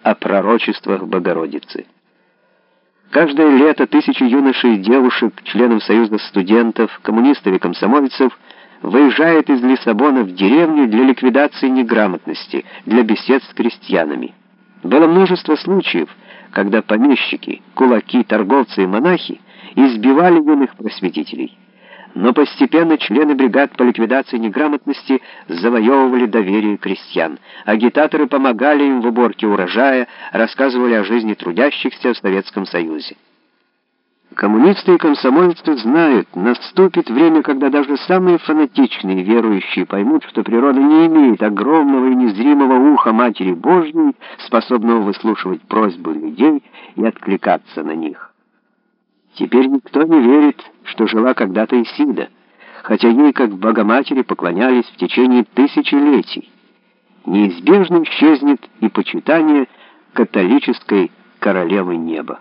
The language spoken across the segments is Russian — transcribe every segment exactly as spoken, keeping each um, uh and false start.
о пророчествах Богородицы. Каждое лето тысячи юношей и девушек, членов Союза студентов, коммунистов и комсомольцев, выезжают из Лиссабона в деревню для ликвидации неграмотности, для бесед с крестьянами. Было множество случаев, когда помещики, кулаки, торговцы и монахи избивали юных просветителей. Но постепенно члены бригад по ликвидации неграмотности завоевывали доверие крестьян. Агитаторы помогали им в уборке урожая, рассказывали о жизни трудящихся в Советском Союзе. Коммунисты и комсомольцы знают, наступит время, когда даже самые фанатичные верующие поймут, что природа не имеет огромного и незримого уха Матери Божьей, способного выслушивать просьбы людей и откликаться на них. Теперь никто не верит, что жила когда-то Исида, хотя ей, как Богоматери, поклонялись в течение тысячелетий. Неизбежно исчезнет и почитание католической королевы неба.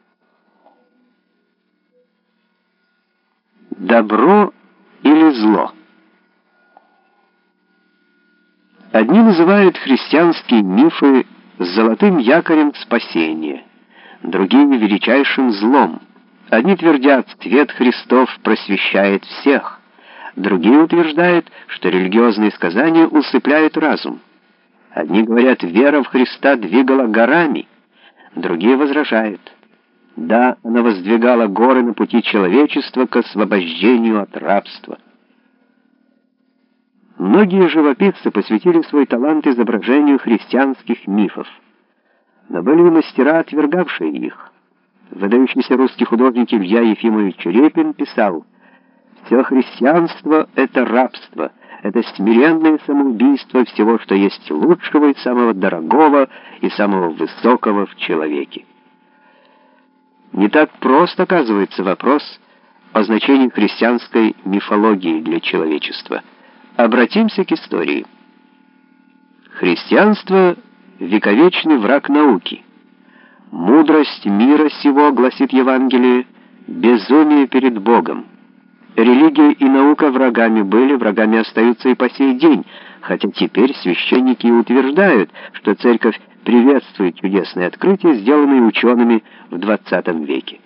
Добро или зло? Одни называют христианские мифы золотым якорем спасения, другие — величайшим злом. Одни твердят, свет Христов просвещает всех, другие утверждают, что религиозные сказания усыпляют разум. Одни говорят, вера в Христа двигала горами, другие возражают. Да, она воздвигала горы на пути человечества к освобождению от рабства. Многие живописцы посвятили свой талант изображению христианских мифов, но были и мастера, отвергавшие их. Выдающийся русский художник Илья Ефимович Репин писал: «Все христианство — это рабство, это смиренное самоубийство всего, что есть лучшего и самого дорогого и самого высокого в человеке». Не так прост, оказывается, вопрос о значении христианской мифологии для человечества. Обратимся к истории. Христианство — вековечный враг науки. Мудрость мира сего, гласит Евангелие, безумие перед Богом. Религия и наука врагами были, врагами остаются и по сей день, хотя теперь священники утверждают, что церковь приветствует чудесные открытия, сделанные учеными в двадцатом веке.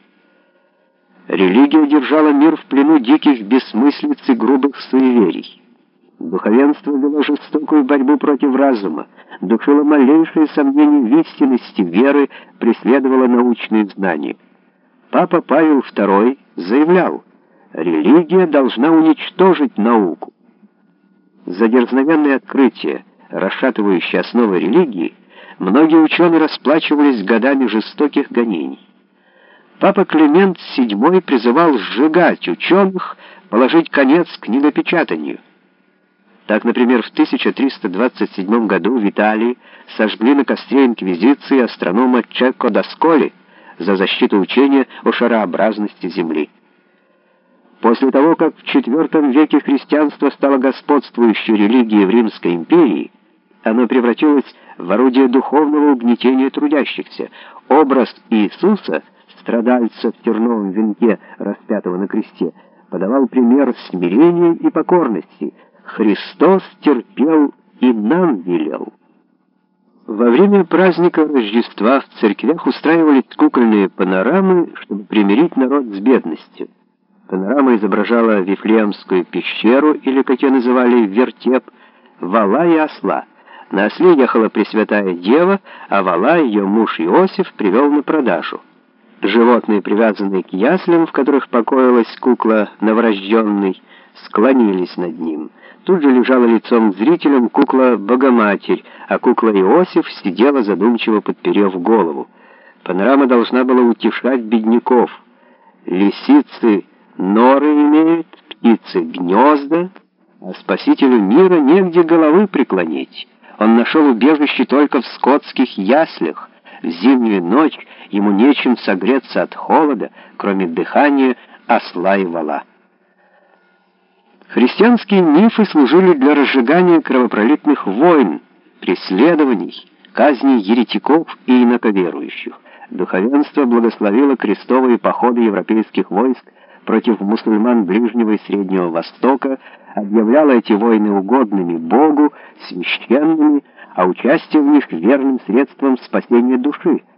Религия держала мир в плену диких бессмыслиц и грубых суеверий. Духовенство вело жестокую борьбу против разума, душило малейшие сомнения в истинности веры, преследовало научные знания. Папа Павел второй заявлял: религия должна уничтожить науку. За дерзновенные открытия, расшатывающие основы религии, многие ученые расплачивались годами жестоких гонений. Папа Климент седьмой призывал сжигать ученых, положить конец книгопечатанию. Так, например, в тысяча триста двадцать седьмом году в Италии сожгли на костре инквизиции астронома Чекко Досколи за защиту учения о шарообразности Земли. После того, как в четвёртом веке христианство стало господствующей религией в Римской империи, оно превратилось в орудие духовного угнетения трудящихся. Образ Иисуса, страдальца в терновом венке, распятого на кресте, подавал пример смирения и покорности. Христос терпел и нам велел. Во время праздника Рождества в церквях устраивались кукольные панорамы, чтобы примирить народ с бедностью. Панорама изображала Вифлеемскую пещеру, или, как ее называли, вертеп, вола и осла. На осле ехала Пресвятая Дева, а вола ее муж Иосиф привел на продажу. Животные, привязанные к яслям, в которых покоилась кукла новорожденной, склонились над ним. Тут же лежала лицом к зрителям кукла Богоматерь, а кукла Иосиф сидела задумчиво, подперев голову. Панорама должна была утешать бедняков. Лисицы норы имеют, птицы гнезда, а спасителю мира негде головы преклонить. Он нашел убежище только в скотских яслях. В зимнюю ночь ему нечем согреться от холода, кроме дыхания осла и вола. Христианские мифы служили для разжигания кровопролитных войн, преследований, казней еретиков и инаковерующих. Духовенство благословило крестовые походы европейских войск против мусульман Ближнего и Среднего Востока, объявляло эти войны угодными Богу, священными, а участие в них верным средством спасения души.